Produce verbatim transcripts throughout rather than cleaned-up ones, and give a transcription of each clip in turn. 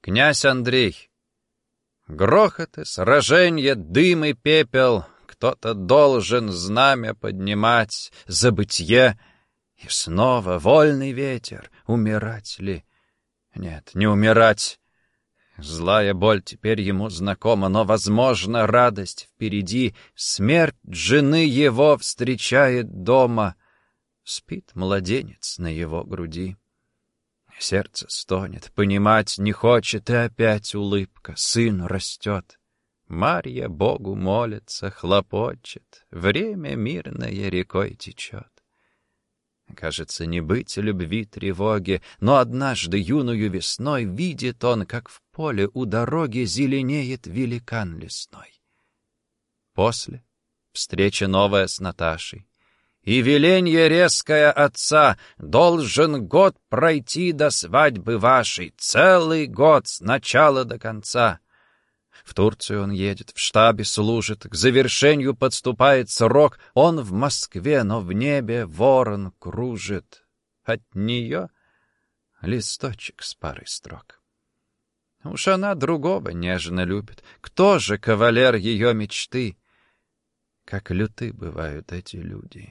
Князь Андрей. Грохоты, сраженья, дым и пепел. Кто-то должен знамя поднимать, забытье. И снова вольный ветер. Умирать ли? Нет, не умирать. Злая боль теперь ему знакома, но, возможно, радость впереди. Смерть жены его встречает дома. Спит младенец на его груди. Сердце стонет, понимать не хочет, и опять улыбка. Сын растет. Марья Богу молится, хлопочет. Время мирное рекой течет. Кажется, не быть любви тревоги, но однажды юную весной видит он, как в поле у дороги зеленеет великан лесной. После встреча новая с Наташей. И веленье резкое отца: должен год пройти до свадьбы вашей, целый год с начала до конца. В Турцию он едет, в штабе служит, к завершению подступает срок. Он в Москве, но в небе ворон кружит. От нее листочек с парой строк. Уж она другого нежно любит. Кто же кавалер ее мечты? Как люты бывают эти люди.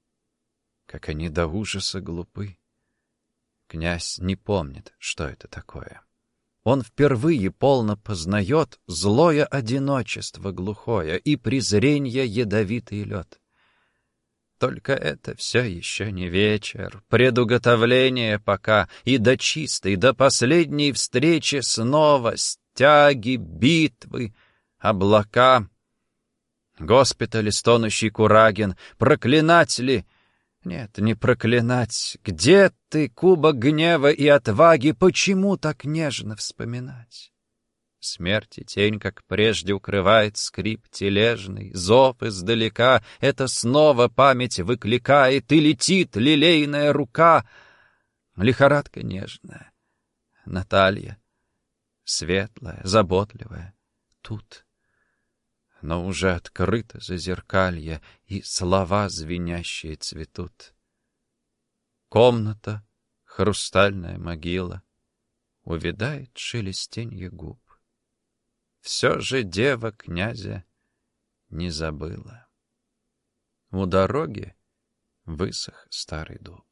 Как они до ужаса глупы. Князь не помнит, что это такое. Он впервые полно познает злое одиночество глухое и презренье ядовитый лед. Только это все еще не вечер, предуготовление пока, и до чистой, до последней встречи снова стяги, битвы, облака. Госпиталь, стонущий Курагин, проклинать ли? Нет, не проклинать. Где ты, кубок гнева и отваги, почему так нежно вспоминать? Смерти тень, как прежде, укрывает скрип тележный, зов издалека, это снова память выкликает, и летит лилейная рука. Лихорадка нежная, Наталья, светлая, заботливая, тут. Но уже открыто зазеркалье, и слова звенящие цветут. Комната, хрустальная могила, увядает шелестенье губ. Все же дева князя не забыла. У дороги высох старый дуб.